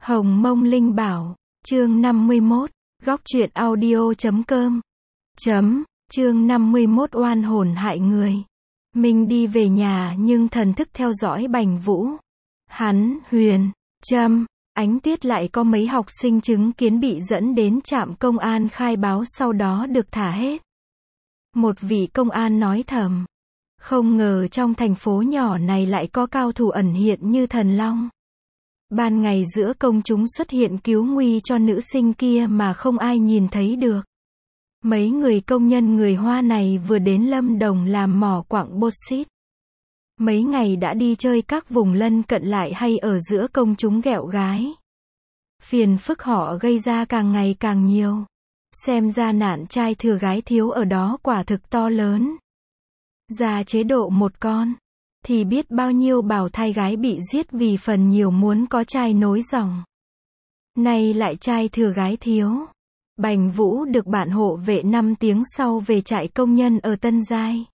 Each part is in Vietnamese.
Hồng Mông Linh Bảo, chương 51, góc truyện audio.com. Chương 51 oan hồn hại người. Mình đi về nhà nhưng thần thức theo dõi Bành Vũ. Hắn, Huyền, Trâm, Ánh Tuyết lại có mấy học sinh chứng kiến bị dẫn đến trạm công an khai báo sau đó được thả hết. Một vị công an nói thầm. Không ngờ trong thành phố nhỏ này lại có cao thủ ẩn hiện như thần long. Ban ngày giữa công chúng xuất hiện cứu nguy cho nữ sinh kia mà không ai nhìn thấy được. Mấy người công nhân người Hoa này vừa đến Lâm Đồng làm mỏ quặng bauxit. Mấy ngày đã đi chơi các vùng lân cận lại hay ở giữa công chúng ghẹo gái. Phiền phức họ gây ra càng ngày càng nhiều. Xem ra nạn trai thừa gái thiếu ở đó quả thực to lớn. Ra chế độ một con, thì biết bao nhiêu bào thai gái bị giết vì phần nhiều muốn có trai nối dòng. Nay lại trai thừa gái thiếu. Bành Vũ được bạn hộ vệ 5 tiếng sau về trại công nhân ở Tân Giai,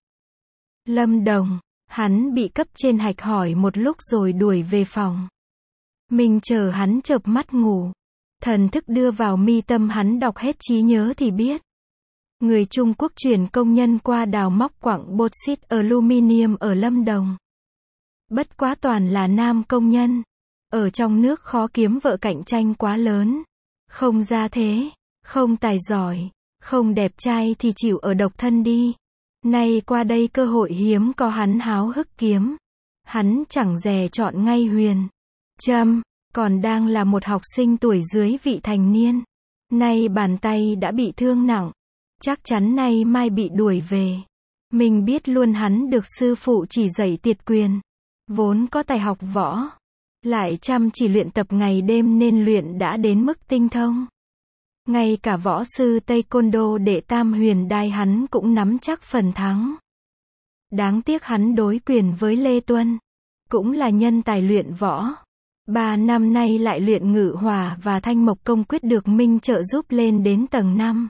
Lâm Đồng. Hắn bị cấp trên hạch hỏi một lúc rồi đuổi về phòng. Mình chờ hắn chợp mắt ngủ. Thần thức đưa vào mi tâm hắn đọc hết trí nhớ thì biết. Người Trung Quốc chuyển công nhân qua đào móc quặng bauxit aluminum ở Lâm Đồng. Bất quá toàn là nam công nhân. Ở trong nước khó kiếm vợ, cạnh tranh quá lớn. Không gia thế, không tài giỏi, không đẹp trai thì chịu ở độc thân đi. Nay qua đây cơ hội hiếm có, hắn háo hức kiếm. Hắn chẳng dè chọn ngay Huyền, Trâm, còn đang là một học sinh tuổi dưới vị thành niên. Nay bàn tay đã bị thương nặng. Chắc chắn nay mai bị đuổi về. Mình biết luôn hắn được sư phụ chỉ dạy tiệt quyền. Vốn có tài học võ. Lại chăm chỉ luyện tập ngày đêm nên luyện đã đến mức tinh thông. Ngay cả võ sư Taekwondo đệ tam Huyền Đai hắn cũng nắm chắc phần thắng. Đáng tiếc hắn đối quyền với Lê Tuân. Cũng là nhân tài luyện võ. 3 năm nay lại luyện Ngự Hỏa và Thanh Mộc Công quyết được Minh trợ giúp lên đến tầng 5.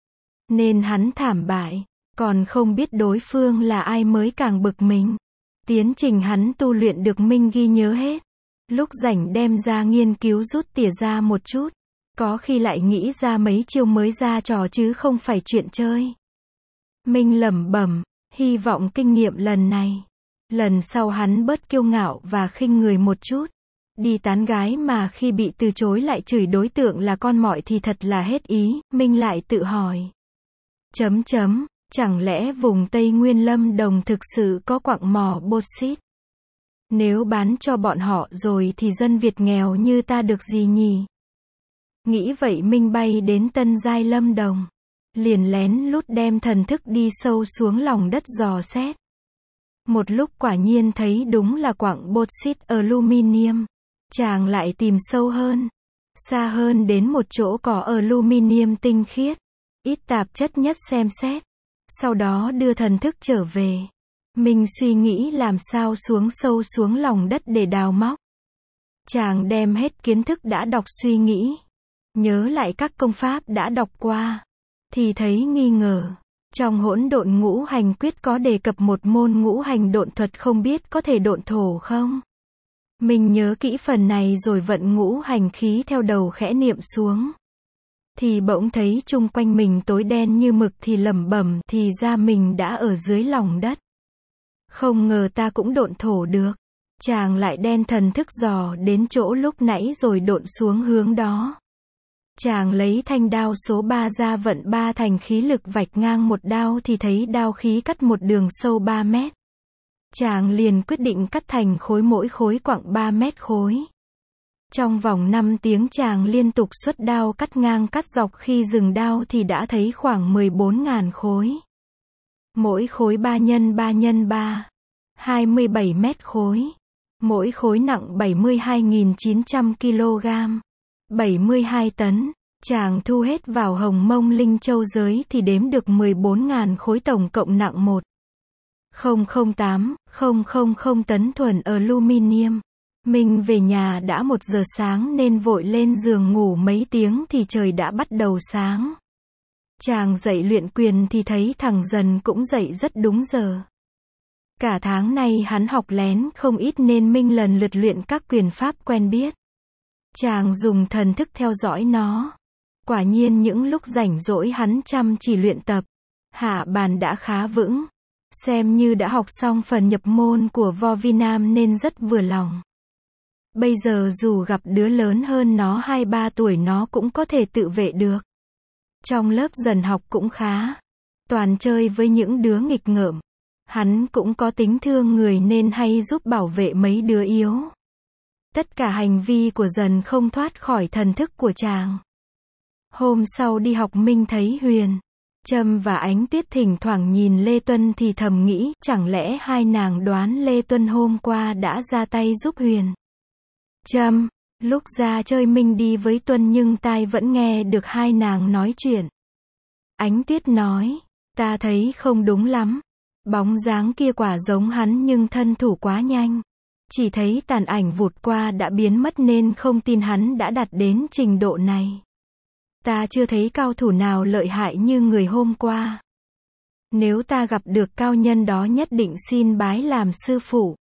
Nên hắn thảm bại. Còn không biết đối phương là ai mới càng bực mình. Tiến trình hắn tu luyện được Minh ghi nhớ hết. Lúc rảnh đem ra nghiên cứu rút tỉa ra một chút. Có khi lại nghĩ ra mấy chiêu mới ra trò chứ không phải chuyện chơi. Minh lẩm bẩm, hy vọng kinh nghiệm lần này. Lần sau hắn bớt kiêu ngạo và khinh người một chút. Đi tán gái mà khi bị từ chối lại chửi đối tượng là con mọi thì thật là hết ý. Minh lại tự hỏi. Chẳng lẽ vùng Tây Nguyên Lâm Đồng thực sự có quặng mỏ bauxit? Nếu bán cho bọn họ rồi thì dân Việt nghèo như ta được gì nhỉ? Nghĩ vậy Minh bay đến Tân Giai Lâm Đồng. Liền lén lút đem thần thức đi sâu xuống lòng đất dò xét. Một lúc quả nhiên thấy đúng là quặng bauxit aluminum. Chàng lại tìm sâu hơn. Xa hơn đến một chỗ có aluminum tinh khiết. Ít tạp chất nhất xem xét. Sau đó đưa thần thức trở về. Mình suy nghĩ làm sao xuống sâu xuống lòng đất để đào móc. Chàng đem hết kiến thức đã đọc suy nghĩ. Nhớ lại các công pháp đã đọc qua. Thì thấy nghi ngờ. Trong Hỗn Độn Ngũ Hành Quyết có đề cập một môn ngũ hành độn thuật, không biết có thể độn thổ không? Mình nhớ kỹ phần này rồi vận ngũ hành khí theo đầu khẽ niệm xuống. Thì bỗng thấy chung quanh mình tối đen như mực, thì lẩm bẩm, thì ra mình đã ở dưới lòng đất. Không ngờ ta cũng độn thổ được. Chàng lại đen thần thức dò đến chỗ lúc nãy rồi độn xuống hướng đó. Chàng lấy thanh đao số 3 ra, vận 3 thành khí lực vạch ngang một đao thì thấy đao khí cắt một đường sâu 3 mét. Chàng liền quyết định cắt thành khối, mỗi khối quặng 3 mét khối. Trong vòng 5 tiếng chàng liên tục xuất đao cắt ngang cắt dọc, khi dừng đao thì đã thấy khoảng 14.000 khối. Mỗi khối 3 x 3 x 3, 27 mét khối. Mỗi khối nặng 72.900 kg, 72 tấn. Chàng thu hết vào Hồng Mông Linh Châu giới thì đếm được 14.000 khối, tổng cộng nặng 1,008,000 tấn thuần aluminum. Mình về nhà đã 1 giờ sáng nên vội lên giường ngủ mấy tiếng thì trời đã bắt đầu sáng. Chàng dậy luyện quyền thì thấy thằng Dần cũng dậy rất đúng giờ. Cả tháng nay hắn học lén không ít nên Minh lần lượt luyện các quyền pháp quen biết. Chàng dùng thần thức theo dõi nó. Quả nhiên những lúc rảnh rỗi hắn chăm chỉ luyện tập. Hạ bàn đã khá vững. Xem như đã học xong phần nhập môn của võ vi nam nên rất vừa lòng. Bây giờ dù gặp đứa lớn hơn nó 2-3 tuổi nó cũng có thể tự vệ được. Trong lớp dần học cũng khá. Toàn chơi với những đứa nghịch ngợm. Hắn cũng có tính thương người nên hay giúp bảo vệ mấy đứa yếu. Tất cả hành vi của dần không thoát khỏi thần thức của chàng. Hôm sau đi học Minh thấy Huyền, Trâm và Ánh Tuyết thỉnh thoảng nhìn Lê Tuân thì thầm nghĩ, chẳng lẽ hai nàng đoán Lê Tuân hôm qua đã ra tay giúp Huyền, Trâm. Lúc ra chơi Minh đi với Tuân nhưng tai vẫn nghe được hai nàng nói chuyện. Ánh Tuyết nói, ta thấy không đúng lắm. Bóng dáng kia quả giống hắn nhưng thân thủ quá nhanh. Chỉ thấy tàn ảnh vụt qua đã biến mất nên không tin hắn đã đạt đến trình độ này. Ta chưa thấy cao thủ nào lợi hại như người hôm qua. Nếu ta gặp được cao nhân đó nhất định xin bái làm sư phụ.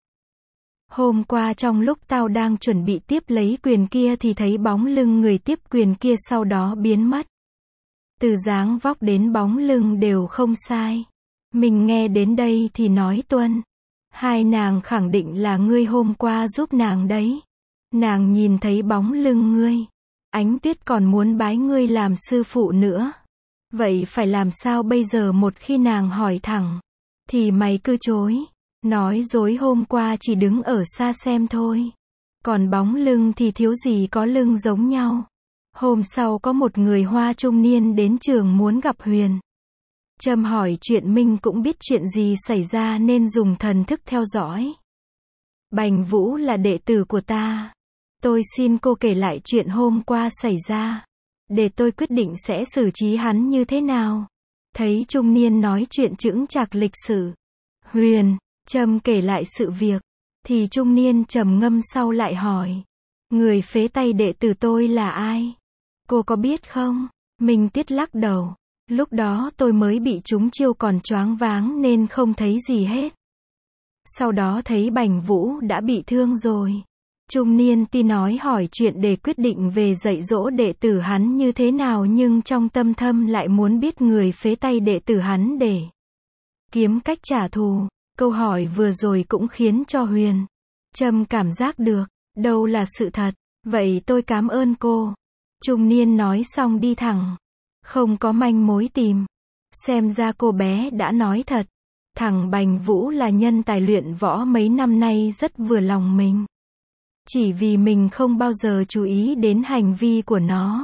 Hôm qua trong lúc tao đang chuẩn bị tiếp lấy quyền kia thì thấy bóng lưng người tiếp quyền kia sau đó biến mất. Từ dáng vóc đến bóng lưng đều không sai. Mình nghe đến đây thì nói Tuân. Hai nàng khẳng định là ngươi hôm qua giúp nàng đấy. Nàng nhìn thấy bóng lưng ngươi. Ánh Tuyết còn muốn bái ngươi làm sư phụ nữa. Vậy phải làm sao bây giờ? Một khi nàng hỏi thẳng, thì mày cứ chối. Nói dối hôm qua chỉ đứng ở xa xem thôi. Còn bóng lưng thì thiếu gì có lưng giống nhau. Hôm sau có một người Hoa trung niên đến trường muốn gặp Huyền, Trâm hỏi chuyện Minh cũng biết chuyện gì xảy ra nên dùng thần thức theo dõi. Bành Vũ là đệ tử của ta. Tôi xin cô kể lại chuyện hôm qua xảy ra. Để tôi quyết định sẽ xử trí hắn như thế nào. Thấy trung niên nói chuyện chững chạc lịch sự. Huyền, Trâm kể lại sự việc. Thì trung niên trầm ngâm sau lại hỏi. Người phế tay đệ tử tôi là ai? Cô có biết không? Minh Tuyết lắc đầu. Lúc đó tôi mới bị chúng chiêu còn choáng váng nên không thấy gì hết. Sau đó thấy Bành Vũ đã bị thương rồi. Trung niên ti nói hỏi chuyện để quyết định về dạy dỗ đệ tử hắn như thế nào nhưng trong tâm thâm lại muốn biết người phế tay đệ tử hắn để kiếm cách trả thù. Câu hỏi vừa rồi cũng khiến cho Huyền, Trâm cảm giác được, đâu là sự thật. Vậy tôi cảm ơn cô. Trung niên nói xong đi thẳng. Không có manh mối tìm. Xem ra cô bé đã nói thật. Thằng Bành Vũ là nhân tài luyện võ mấy năm nay rất vừa lòng mình. Chỉ vì mình không bao giờ chú ý đến hành vi của nó.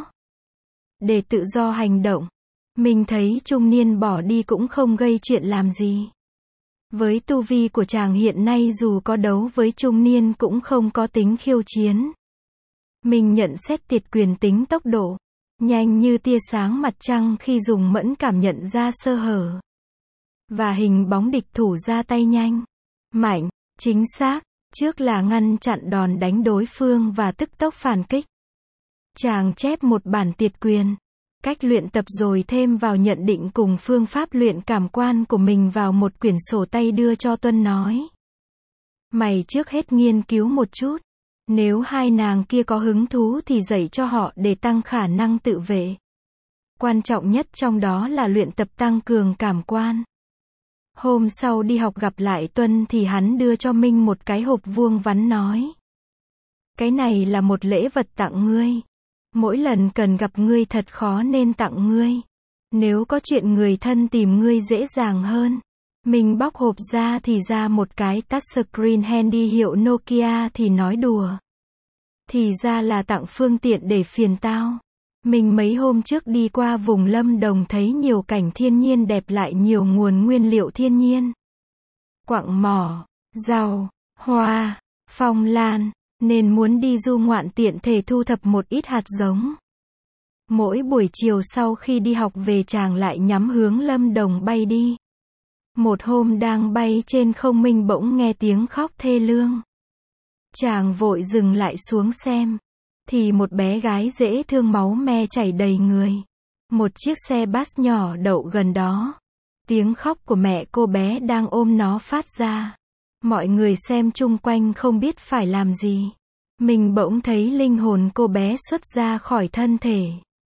Để tự do hành động. Mình thấy trung niên bỏ đi cũng không gây chuyện làm gì. Với tu vi của chàng hiện nay dù có đấu với trung niên cũng không có tính khiêu chiến. Mình nhận xét Tiệt Quyền tính tốc độ. Nhanh như tia sáng mặt trăng khi dùng mẫn cảm nhận ra sơ hở. Và hình bóng địch thủ ra tay nhanh, mạnh, chính xác. Trước là ngăn chặn đòn đánh đối phương và tức tốc phản kích. Chàng chép một bản Tiệt Quyền. Cách luyện tập rồi thêm vào nhận định cùng phương pháp luyện cảm quan của mình vào một quyển sổ tay đưa cho Tuân nói. Mày trước hết nghiên cứu một chút. Nếu hai nàng kia có hứng thú thì dạy cho họ để tăng khả năng tự vệ. Quan trọng nhất trong đó là luyện tập tăng cường cảm quan. Hôm sau đi học gặp lại Tuân thì hắn đưa cho Minh một cái hộp vuông vắn nói. Cái này là một lễ vật tặng ngươi. Mỗi lần cần gặp ngươi thật khó nên tặng ngươi. Nếu có chuyện người thân tìm ngươi dễ dàng hơn. Mình bóc hộp ra thì ra một cái touchscreen handy hiệu Nokia thì nói đùa. Thì ra là tặng phương tiện để phiền tao. Mình mấy hôm trước đi qua vùng Lâm Đồng thấy nhiều cảnh thiên nhiên đẹp lại nhiều nguồn nguyên liệu thiên nhiên. Quặng mỏ, rau, hoa, phong lan, nên muốn đi du ngoạn tiện thể thu thập một ít hạt giống. Mỗi buổi chiều sau khi đi học về chàng lại nhắm hướng Lâm Đồng bay đi. Một hôm đang bay trên không Minh bỗng nghe tiếng khóc thê lương. Chàng vội dừng lại xuống xem. Thì một bé gái dễ thương máu me chảy đầy người. Một chiếc xe bus nhỏ đậu gần đó. Tiếng khóc của mẹ cô bé đang ôm nó phát ra. Mọi người xem chung quanh không biết phải làm gì. Mình bỗng thấy linh hồn cô bé xuất ra khỏi thân thể.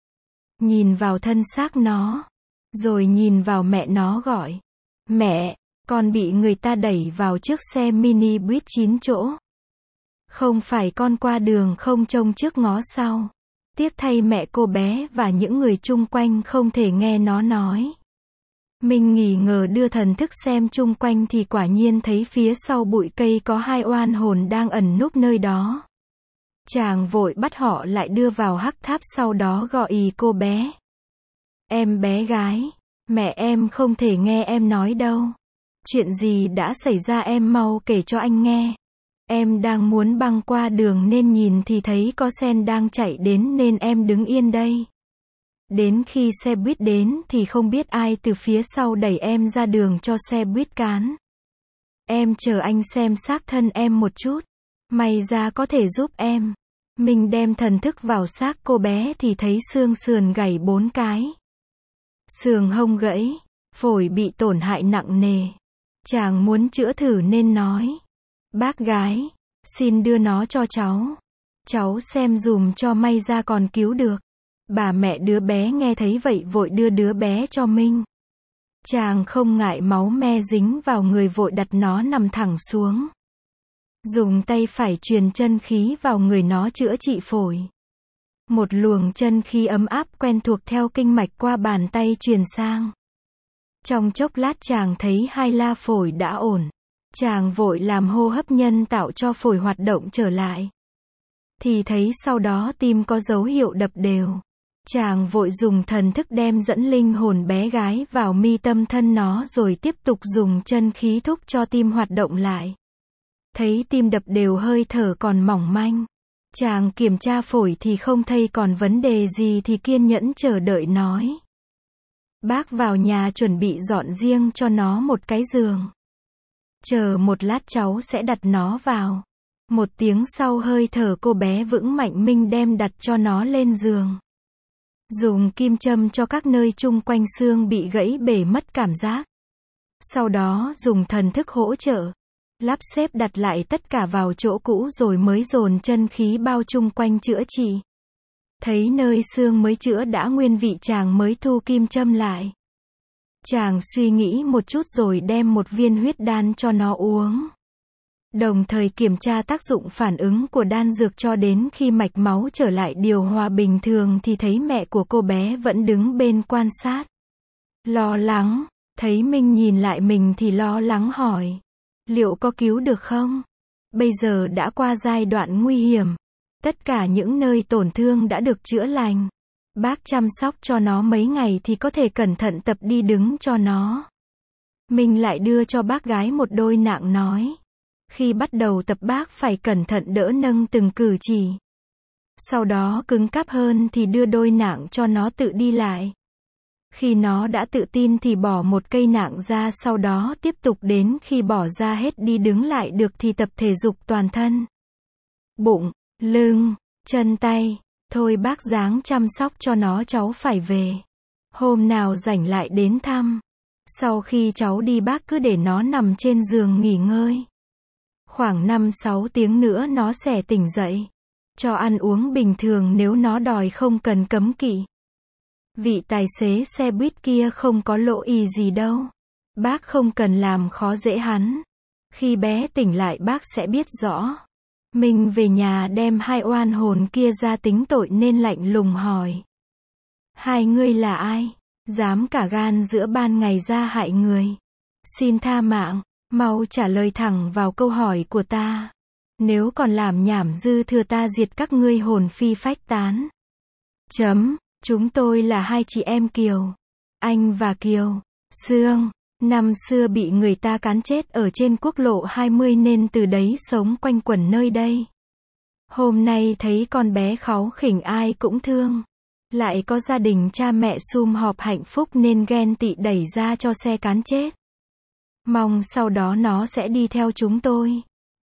Nhìn vào thân xác nó. Rồi nhìn vào mẹ nó gọi. Mẹ, con bị người ta đẩy vào chiếc xe mini buýt 9 chỗ. Không phải con qua đường không trông trước ngó sau. Tiếc thay mẹ cô bé và những người chung quanh không thể nghe nó nói. Mình nghỉ ngờ đưa thần thức xem chung quanh thì quả nhiên thấy phía sau bụi cây có hai oan hồn đang ẩn núp nơi đó. Chàng vội bắt họ lại đưa vào hắc tháp, sau đó gọi ý cô bé. Em bé gái, mẹ em không thể nghe em nói đâu. Chuyện gì đã xảy ra em mau kể cho anh nghe. Em đang muốn băng qua đường nên nhìn thì thấy có sen đang chạy đến nên em đứng yên đây. Đến khi xe buýt đến thì không biết ai từ phía sau đẩy em ra đường cho xe buýt cán. Em chờ anh xem xác thân em một chút. May ra có thể giúp em. Mình đem thần thức vào xác cô bé thì thấy xương sườn gãy 4 cái. Xương hông gãy, phổi bị tổn hại nặng nề. Chàng muốn chữa thử nên nói. Bác gái, xin đưa nó cho cháu. Cháu xem dùm cho, may ra còn cứu được. Bà mẹ đứa bé nghe thấy vậy vội đưa đứa bé cho Minh. Chàng không ngại máu me dính vào người vội đặt nó nằm thẳng xuống. Dùng tay phải truyền chân khí vào người nó chữa trị phổi. Một luồng chân khí ấm áp quen thuộc theo kinh mạch qua bàn tay truyền sang. Trong chốc lát chàng thấy hai la phổi đã ổn. Chàng vội làm hô hấp nhân tạo cho phổi hoạt động trở lại. Thì thấy sau đó tim có dấu hiệu đập đều. Chàng vội dùng thần thức đem dẫn linh hồn bé gái vào mi tâm thân nó rồi tiếp tục dùng chân khí thúc cho tim hoạt động lại. Thấy tim đập đều, hơi thở còn mỏng manh. Chàng kiểm tra phổi thì không thấy còn vấn đề gì thì kiên nhẫn chờ đợi nói. Bác vào nhà chuẩn bị dọn riêng cho nó một cái giường. Chờ một lát cháu sẽ đặt nó vào. Một tiếng sau hơi thở cô bé vững mạnh, Minh đem đặt cho nó lên giường. Dùng kim châm cho các nơi chung quanh xương bị gãy bể mất cảm giác. Sau đó dùng thần thức hỗ trợ. Lắp xếp đặt lại tất cả vào chỗ cũ rồi mới dồn chân khí bao chung quanh chữa trị. Thấy nơi xương mới chữa đã nguyên vị chàng mới thu kim châm lại. Chàng suy nghĩ một chút rồi đem một viên huyết đan cho nó uống. Đồng thời kiểm tra tác dụng phản ứng của đan dược cho đến khi mạch máu trở lại điều hòa bình thường thì thấy mẹ của cô bé vẫn đứng bên quan sát. Lo lắng, thấy Minh nhìn lại mình thì lo lắng hỏi. Liệu có cứu được không? Bây giờ đã qua giai đoạn nguy hiểm. Tất cả những nơi tổn thương đã được chữa lành. Bác chăm sóc cho nó mấy ngày thì có thể cẩn thận tập đi đứng cho nó. Mình lại đưa cho bác gái một đôi nạng nói. Khi bắt đầu tập bác phải cẩn thận đỡ nâng từng cử chỉ. Sau đó cứng cáp hơn thì đưa đôi nạng cho nó tự đi lại. Khi nó đã tự tin thì bỏ một cây nạng ra, sau đó tiếp tục đến khi bỏ ra hết đi đứng lại được thì tập thể dục toàn thân. Bụng, lưng, chân tay. Thôi bác ráng chăm sóc cho nó, cháu phải về. Hôm nào rảnh lại đến thăm. Sau khi cháu đi bác cứ để nó nằm trên giường nghỉ ngơi. Khoảng 5-6 tiếng nữa nó sẽ tỉnh dậy. Cho ăn uống bình thường, nếu nó đòi không cần cấm kỵ. Vị tài xế xe buýt kia không có lỗi gì đâu. Bác không cần làm khó dễ hắn. Khi bé tỉnh lại bác sẽ biết rõ. Mình về nhà đem hai oan hồn kia ra tính tội nên lạnh lùng hỏi. Hai ngươi là ai? Dám cả gan giữa ban ngày ra hại người. Xin tha mạng, mau trả lời thẳng vào câu hỏi của ta. Nếu còn làm nhảm dư thừa ta diệt các ngươi hồn phi phách tán. Chúng tôi là hai chị em Kiều. Anh và Kiều. Sương. Năm xưa bị người ta cán chết ở trên quốc lộ 20 nên từ đấy sống quanh quẩn nơi đây. Hôm nay thấy con bé kháu khỉnh ai cũng thương. Lại có gia đình cha mẹ sum họp hạnh phúc nên ghen tị đẩy ra cho xe cán chết. Mong sau đó nó sẽ đi theo chúng tôi.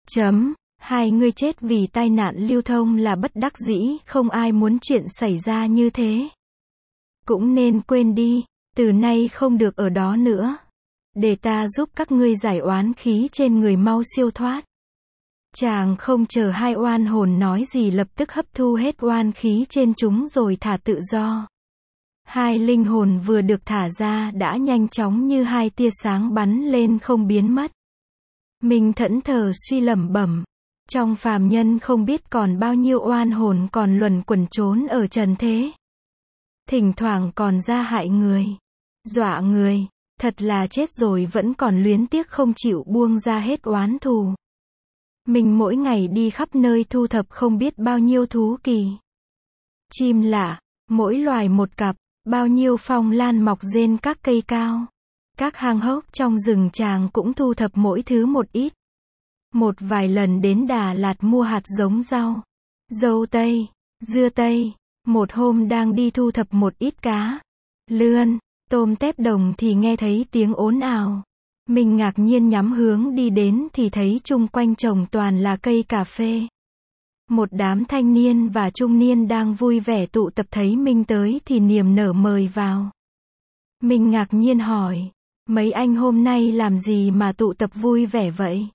Hai người chết vì tai nạn lưu thông là bất đắc dĩ, không ai muốn chuyện xảy ra như thế. Cũng nên quên đi, từ nay không được ở đó nữa. Để ta giúp các ngươi giải oán khí trên người mau siêu thoát. Chàng không chờ hai oan hồn nói gì lập tức hấp thu hết oan khí trên chúng rồi thả tự do. Hai linh hồn vừa được thả ra đã nhanh chóng như hai tia sáng bắn lên không biến mất. Mình thẫn thờ suy lẩm bẩm. Trong phàm nhân không biết còn bao nhiêu oan hồn còn luẩn quẩn trốn ở trần thế. Thỉnh thoảng còn ra hại người, dọa người, thật là chết rồi vẫn còn luyến tiếc không chịu buông ra hết oán thù. Mình mỗi ngày đi khắp nơi thu thập không biết bao nhiêu thú kỳ. Chim lạ, mỗi loài một cặp, bao nhiêu phong lan mọc rên các cây cao. Các hang hốc trong rừng chàng cũng thu thập mỗi thứ một ít. Một vài lần đến Đà Lạt mua hạt giống rau, dâu tây, dưa tây. Một hôm đang đi thu thập một ít cá, lươn, tôm tép đồng thì nghe thấy tiếng ồn ào. Mình ngạc nhiên nhắm hướng đi đến thì thấy chung quanh trồng toàn là cây cà phê. Một đám thanh niên và trung niên đang vui vẻ tụ tập thấy mình tới thì niềm nở mời vào. Mình ngạc nhiên hỏi, mấy anh hôm nay làm gì mà tụ tập vui vẻ vậy?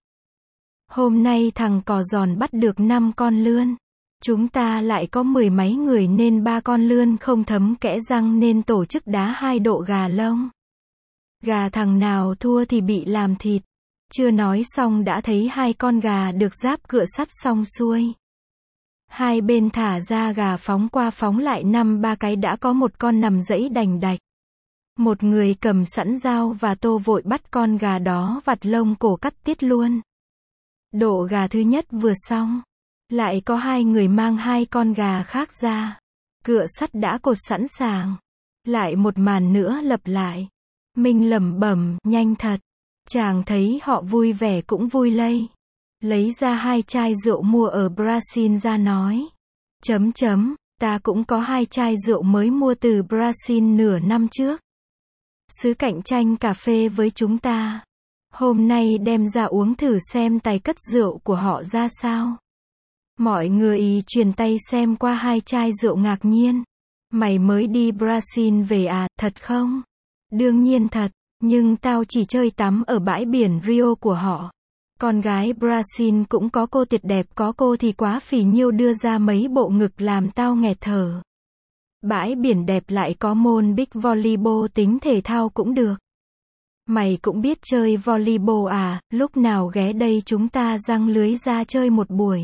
Hôm nay thằng cò giòn bắt được 5 con lươn. Chúng ta lại có 10 mấy người nên 3 con lươn không thấm kẽ răng nên tổ chức đá 2 độ gà lông. Gà thằng nào thua thì bị làm thịt. Chưa nói xong đã thấy 2 con gà được giáp cựa sắt xong xuôi. Hai bên thả ra gà phóng qua phóng lại 5-3 cái đã có một con nằm dẫy đành đạch. Một người cầm sẵn dao và tô vội bắt con gà đó vặt lông cổ cắt tiết luôn. Độ gà thứ nhất vừa xong. Lại có 2 người mang 2 con gà khác ra. Cựa sắt đã cột sẵn sàng. Lại một màn nữa lặp lại. Mình lẩm bẩm, nhanh thật. Chàng thấy họ vui vẻ cũng vui lây. Lấy ra 2 chai rượu mua ở Brazil ra nói. Ta cũng có 2 chai rượu mới mua từ Brazil nửa năm trước. Sứ cạnh tranh cà phê với chúng ta. Hôm nay đem ra uống thử xem tài cất rượu của họ ra sao. Mọi người truyền tay xem qua 2 chai rượu ngạc nhiên. Mày mới đi Brazil về à, thật không? Đương nhiên thật, nhưng tao chỉ chơi tắm ở bãi biển Rio của họ. Con gái Brazil cũng có cô tuyệt đẹp, có cô thì quá phì nhiêu đưa ra mấy bộ ngực làm tao nghẹt thở. Bãi biển đẹp lại có môn beach volleyball tính thể thao cũng được. Mày cũng biết chơi volleyball à, lúc nào ghé đây chúng ta giăng lưới ra chơi một buổi.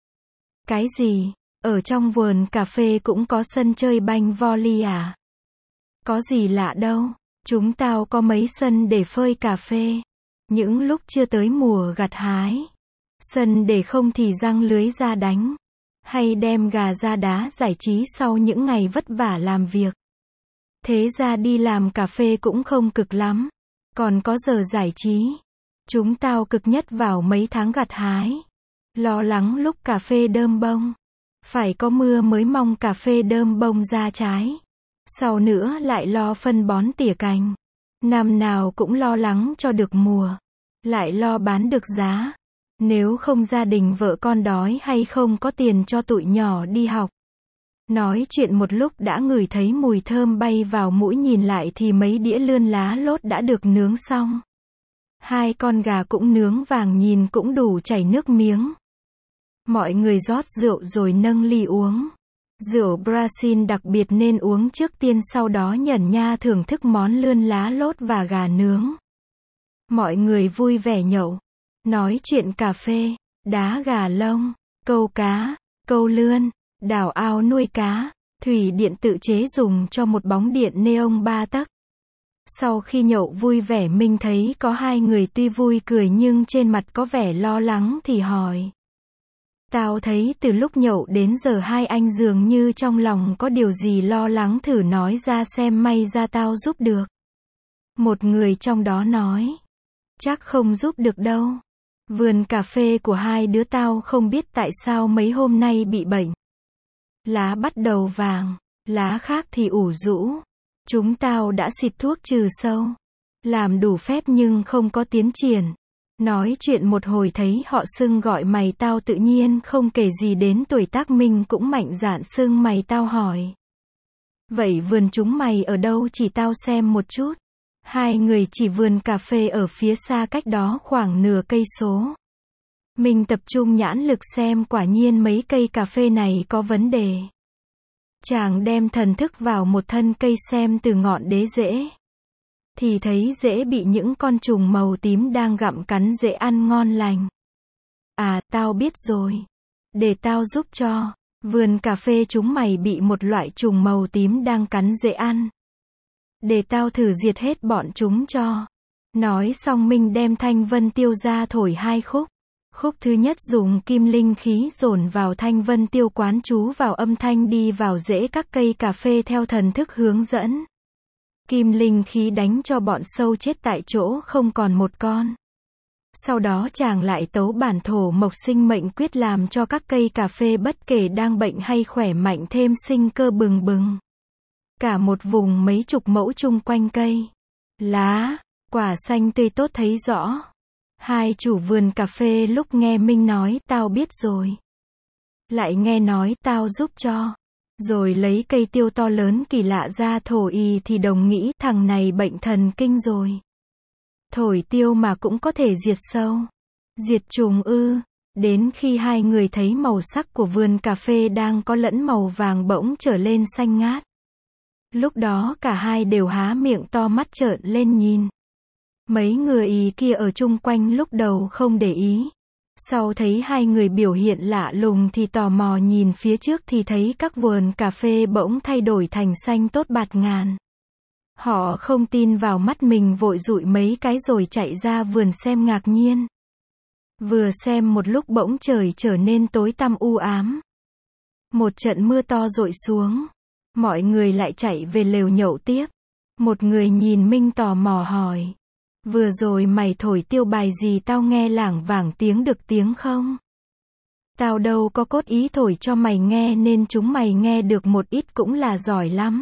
Cái gì? Ở trong vườn cà phê cũng có sân chơi banh volley à? Có gì lạ đâu, chúng tao có mấy sân để phơi cà phê. Những lúc chưa tới mùa gặt hái. Sân để không thì giăng lưới ra đánh. Hay đem gà ra đá giải trí sau những ngày vất vả làm việc. Thế ra đi làm cà phê cũng không cực lắm. Còn có giờ giải trí. Chúng tao cực nhất vào mấy tháng gặt hái. Lo lắng lúc cà phê đơm bông. Phải có mưa mới mong cà phê đơm bông ra trái. Sau nữa lại lo phân bón tỉa cành. Năm nào cũng lo lắng cho được mùa. Lại lo bán được giá. Nếu không gia đình vợ con đói hay không có tiền cho tụi nhỏ đi học. Nói chuyện một lúc đã ngửi thấy mùi thơm bay vào mũi, nhìn lại thì mấy đĩa lươn lá lốt đã được nướng xong. 2 con gà cũng nướng vàng nhìn cũng đủ chảy nước miếng. Mọi người rót rượu rồi nâng ly uống. Rượu Brazil đặc biệt nên uống trước tiên sau đó nhẩn nha thưởng thức món lươn lá lốt và gà nướng. Mọi người vui vẻ nhậu. Nói chuyện cà phê, đá gà lông, câu cá, câu lươn, đào ao nuôi cá, thủy điện tự chế dùng cho một bóng điện neon 3 tấc. Sau khi nhậu vui vẻ mình thấy có 2 người tuy vui cười nhưng trên mặt có vẻ lo lắng thì hỏi. Tao thấy từ lúc nhậu đến giờ 2 anh dường như trong lòng có điều gì lo lắng, thử nói ra xem may ra tao giúp được. Một người trong đó nói. Chắc không giúp được đâu. Vườn cà phê của 2 đứa tao không biết tại sao mấy hôm nay bị bệnh. Lá bắt đầu vàng, lá khác thì ủ rũ. Chúng tao đã xịt thuốc trừ sâu. Làm đủ phép nhưng không có tiến triển. Nói chuyện một hồi thấy họ xưng gọi mày tao tự nhiên không kể gì đến tuổi tác mình cũng mạnh dạn xưng mày, tao hỏi. Vậy vườn chúng mày ở đâu chỉ tao xem một chút. 2 người chỉ vườn cà phê ở phía xa cách đó khoảng nửa cây số. Mình tập trung nhãn lực xem quả nhiên mấy cây cà phê này có vấn đề. Chàng đem thần thức vào một thân cây xem từ ngọn đế rễ. Thì thấy rễ bị những con trùng màu tím đang gặm cắn rễ ăn ngon lành. À, tao biết rồi. Để tao giúp cho. Vườn cà phê chúng mày bị một loại trùng màu tím đang cắn rễ ăn. Để tao thử diệt hết bọn chúng cho. Nói xong Minh đem thanh vân tiêu ra thổi 2 khúc. Khúc thứ nhất dùng kim linh khí dồn vào thanh vân tiêu, quán chú vào âm thanh đi vào rễ các cây cà phê theo thần thức hướng dẫn. Kim linh khí đánh cho bọn sâu chết tại chỗ không còn một con. Sau đó chàng lại tấu bản thổ mộc sinh mệnh quyết làm cho các cây cà phê bất kể đang bệnh hay khỏe mạnh thêm sinh cơ bừng bừng. Cả một vùng mấy chục mẫu chung quanh cây, lá, quả xanh tươi tốt thấy rõ. Hai chủ vườn cà phê lúc nghe Minh nói tao biết rồi, lại nghe nói tao giúp cho, rồi lấy cây tiêu to lớn kỳ lạ ra thổi thì đồng nghĩ thằng này bệnh thần kinh rồi. Thổi tiêu mà cũng có thể diệt sâu, diệt trùng ư? Đến khi hai người thấy màu sắc của vườn cà phê đang có lẫn màu vàng bỗng trở lên xanh ngát. Lúc đó cả hai đều há miệng to mắt trợn lên nhìn. Mấy người kia ở chung quanh lúc đầu không để ý. Sau thấy hai người biểu hiện lạ lùng thì tò mò nhìn phía trước thì thấy các vườn cà phê bỗng thay đổi thành xanh tốt bạt ngàn. Họ không tin vào mắt mình, vội dụi mấy cái rồi chạy ra vườn xem ngạc nhiên. Vừa xem một lúc bỗng trời trở nên tối tăm u ám. Một trận mưa to dội xuống. Mọi người lại chạy về lều nhậu tiếp. Một người nhìn Minh tò mò hỏi. Vừa rồi mày thổi tiêu bài gì tao nghe lảng vảng tiếng được tiếng không? Tao đâu có cốt ý thổi cho mày nghe nên chúng mày nghe được một ít cũng là giỏi lắm.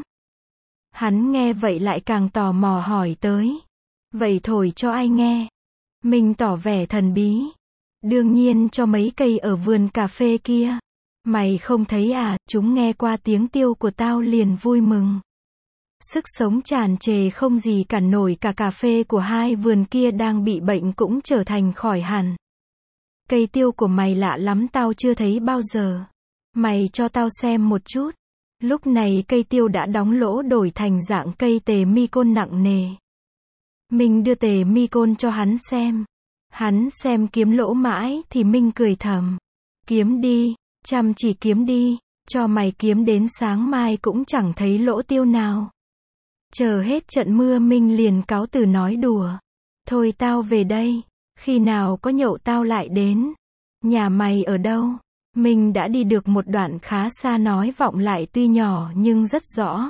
Hắn nghe vậy lại càng tò mò hỏi tới. Vậy thổi cho ai nghe? Minh tỏ vẻ thần bí. Đương nhiên cho mấy cây ở vườn cà phê kia. Mày không thấy à, chúng nghe qua tiếng tiêu của tao liền vui mừng. Sức sống tràn trề không gì cản nổi, cả cà phê của hai vườn kia đang bị bệnh cũng trở thành khỏi hẳn. Cây tiêu của mày lạ lắm, tao chưa thấy bao giờ. Mày cho tao xem một chút. Lúc này cây tiêu đã đóng lỗ đổi thành dạng cây tề mi côn nặng nề. Minh đưa tề mi côn cho hắn xem. Hắn xem kiếm lỗ mãi thì Minh cười thầm. Kiếm đi, chăm chỉ kiếm đi, cho mày kiếm đến sáng mai cũng chẳng thấy lỗ tiêu nào. Chờ hết trận mưa Minh liền cáo từ nói đùa. Thôi tao về đây, khi nào có nhậu tao lại đến. Nhà mày ở đâu? Minh đã đi được một đoạn khá xa nói vọng lại tuy nhỏ nhưng rất rõ.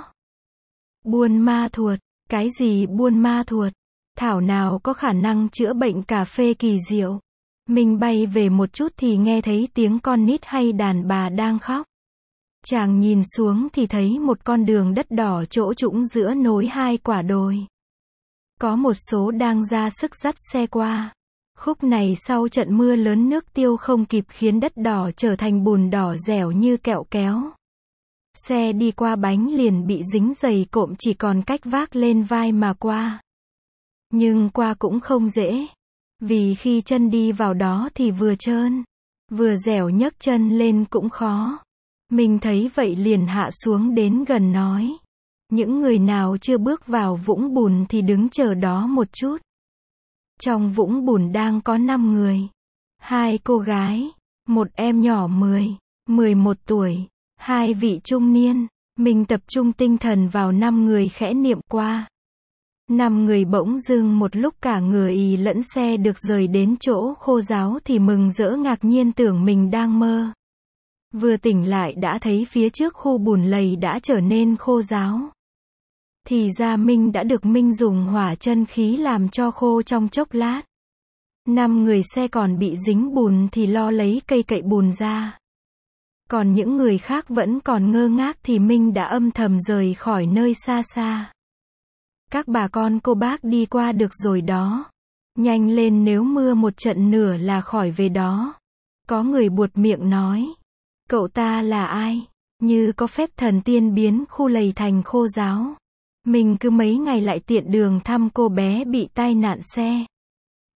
Buôn Ma Thuột. Cái gì Buôn Ma Thuột? Thảo nào có khả năng chữa bệnh cà phê kỳ diệu. Minh bay về một chút thì nghe thấy tiếng con nít hay đàn bà đang khóc. Chàng nhìn xuống thì thấy một con đường đất đỏ chỗ trũng giữa nối hai quả đồi. Có một số đang ra sức dắt xe qua. Khúc này sau trận mưa lớn nước tiêu không kịp khiến đất đỏ trở thành bùn đỏ dẻo như kẹo kéo. Xe đi qua bánh liền bị dính dày cộm, chỉ còn cách vác lên vai mà qua. Nhưng qua cũng không dễ. Vì khi chân đi vào đó thì vừa trơn, vừa dẻo, nhấc chân lên cũng khó. Mình thấy vậy liền hạ xuống đến gần nói. Những người nào chưa bước vào vũng bùn thì đứng chờ đó một chút. Trong vũng bùn đang có 5 người. 2 cô gái, một em nhỏ 11 tuổi, 2 vị trung niên. Mình tập trung tinh thần vào 5 người khẽ niệm qua. 5 người bỗng dưng một lúc cả người lẫn xe được rời đến chỗ khô ráo thì mừng rỡ ngạc nhiên tưởng mình đang mơ. Vừa tỉnh lại đã thấy phía trước khu bùn lầy đã trở nên khô ráo. Thì ra Minh đã được Minh dùng hỏa chân khí làm cho khô trong chốc lát. 5 người xe còn bị dính bùn thì lo lấy cây cậy bùn ra. Còn những người khác vẫn còn ngơ ngác thì Minh đã âm thầm rời khỏi nơi xa xa. Các bà con cô bác đi qua được rồi đó. Nhanh lên, nếu mưa một trận nửa là khỏi về đó. Có người buột miệng nói. Cậu ta là ai? Như có phép thần tiên biến khu lầy thành khô ráo. Mình cứ mấy ngày lại tiện đường thăm cô bé bị tai nạn xe.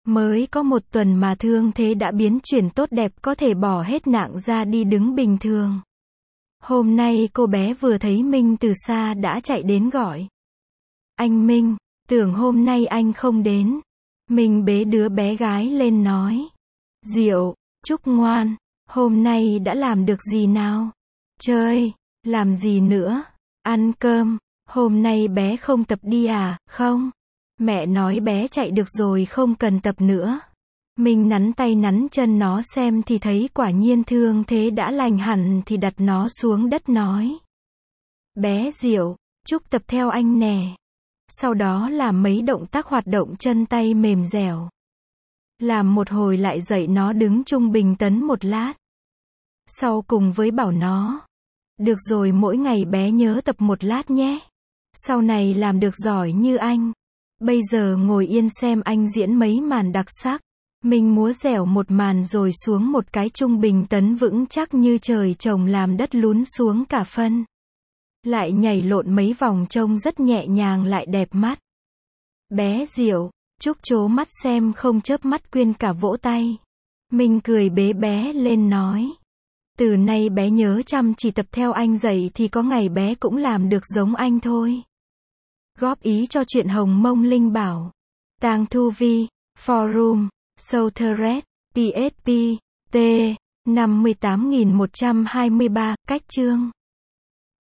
Mới có một tuần mà thương thế đã biến chuyển tốt đẹp, có thể bỏ hết nặng ra đi đứng bình thường. Hôm nay cô bé vừa thấy Minh từ xa đã chạy đến gọi. Anh Minh, tưởng hôm nay anh không đến. Minh bế đứa bé gái lên nói. Diệu, Trúc ngoan, hôm nay đã làm được gì nào? Chơi, làm gì nữa? Ăn cơm, hôm nay bé không tập đi à? Không. Mẹ nói bé chạy được rồi không cần tập nữa. Mình nắn tay nắn chân nó xem thì thấy quả nhiên thương thế đã lành hẳn thì đặt nó xuống đất nói. Bé Diệu, Trúc tập theo anh nè. Sau đó làm mấy động tác hoạt động chân tay mềm dẻo. Làm một hồi lại dạy nó đứng trung bình tấn một lát. Sau cùng với bảo nó. Được rồi, mỗi ngày bé nhớ tập một lát nhé. Sau này làm được giỏi như anh. Bây giờ ngồi yên xem anh diễn mấy màn đặc sắc. Mình múa dẻo một màn rồi xuống một cái trung bình tấn vững chắc như trời trồng làm đất lún xuống cả phân. Lại nhảy lộn mấy vòng trông rất nhẹ nhàng lại đẹp mắt. Bé Diệu, Trúc trố mắt xem không chớp mắt quên cả vỗ tay. Mình cười bế bé lên nói. Từ nay bé nhớ chăm chỉ tập theo anh dạy thì có ngày bé cũng làm được giống anh thôi. Góp ý cho chuyện Hồng Mông Linh bảo. Tang Thu Vi, Forum, Southeret, PSP, T, 58123, cách chương.